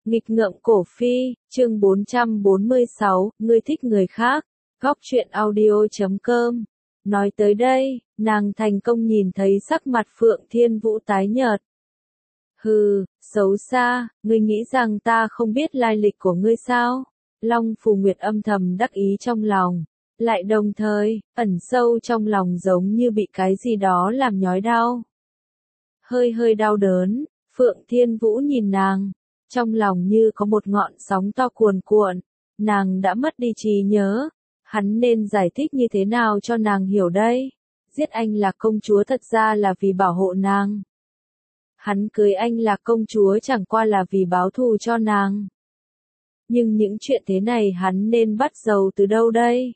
Nghịch ngợm cổ phi, chương 446, ngươi thích người khác. Góc truyện audio.com. Nói tới đây, nàng thành công nhìn thấy sắc mặt Phượng Thiên Vũ tái nhợt. Hừ, xấu xa, ngươi nghĩ rằng ta không biết lai lịch của ngươi sao? Long Phù Nguyệt âm thầm đắc ý trong lòng, lại đồng thời, ẩn sâu trong lòng giống như bị cái gì đó làm nhói đau. Hơi đau đớn, Phượng Thiên Vũ nhìn nàng, trong lòng như có một ngọn sóng to cuồn cuộn, nàng đã mất đi trí nhớ, hắn nên giải thích như thế nào cho nàng hiểu đây? Giết anh là công chúa thật ra là vì bảo hộ nàng. Hắn cưới anh là công chúa chẳng qua là vì báo thù cho nàng. Nhưng những chuyện thế này hắn nên bắt đầu từ đâu đây?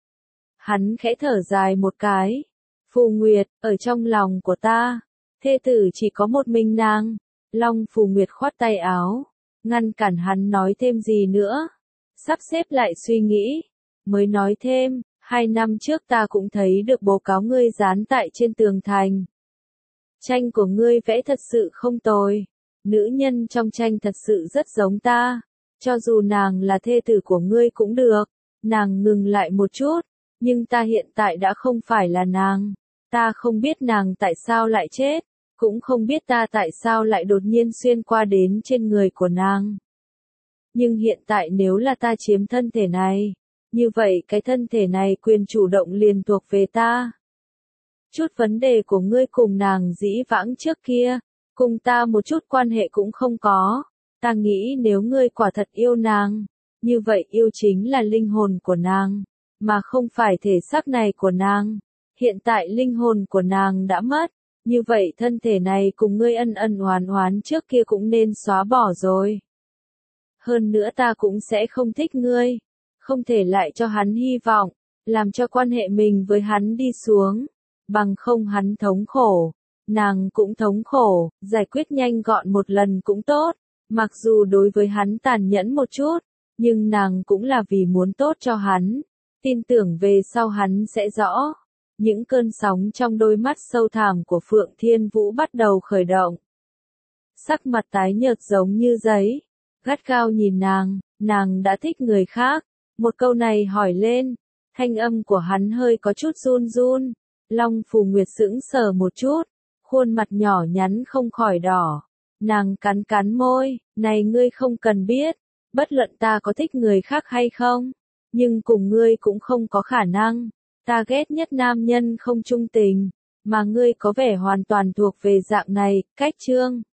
Hắn khẽ thở dài một cái. Phù Nguyệt, ở trong lòng của ta, thê tử chỉ có một mình nàng. Long Phù Nguyệt khoát tay áo, ngăn cản hắn nói thêm gì nữa. Sắp xếp lại suy nghĩ, mới nói thêm, 2 năm trước ta cũng thấy được báo cáo ngươi dán tại trên tường thành. Tranh của ngươi vẽ thật sự không tồi, nữ nhân trong tranh thật sự rất giống ta, cho dù nàng là thê tử của ngươi cũng được. Nàng ngừng lại một chút, nhưng ta hiện tại đã không phải là nàng, ta không biết nàng tại sao lại chết, cũng không biết ta tại sao lại đột nhiên xuyên qua đến trên người của nàng. Nhưng hiện tại nếu là ta chiếm thân thể này, như vậy cái thân thể này quyền chủ động liền thuộc về ta. Chút vấn đề của ngươi cùng nàng dĩ vãng trước kia, cùng ta một chút quan hệ cũng không có. Ta nghĩ nếu ngươi quả thật yêu nàng, như vậy yêu chính là linh hồn của nàng, mà không phải thể xác này của nàng. Hiện tại linh hồn của nàng đã mất, như vậy thân thể này cùng ngươi ân ân oán oán trước kia cũng nên xóa bỏ rồi. Hơn nữa ta cũng sẽ không thích ngươi, không thể lại cho hắn hy vọng, làm cho quan hệ mình với hắn đi xuống, bằng không hắn thống khổ, nàng cũng thống khổ, giải quyết nhanh gọn một lần cũng tốt, mặc dù đối với hắn tàn nhẫn một chút, nhưng nàng cũng là vì muốn tốt cho hắn, tin tưởng về sau hắn sẽ rõ. Những cơn sóng trong đôi mắt sâu thẳm của Phượng Thiên Vũ bắt đầu khởi động. Sắc mặt tái nhợt giống như giấy, gắt gao nhìn nàng đã thích người khác. Một câu này hỏi lên, thanh âm của hắn hơi có chút run run. Long Phù Nguyệt sững sờ một chút, khuôn mặt nhỏ nhắn không khỏi đỏ. Nàng cắn môi, này ngươi không cần biết, bất luận ta có thích người khác hay không, nhưng cùng ngươi cũng không có khả năng. Ta ghét nhất nam nhân không trung tình, mà ngươi có vẻ hoàn toàn thuộc về dạng này. Cách chương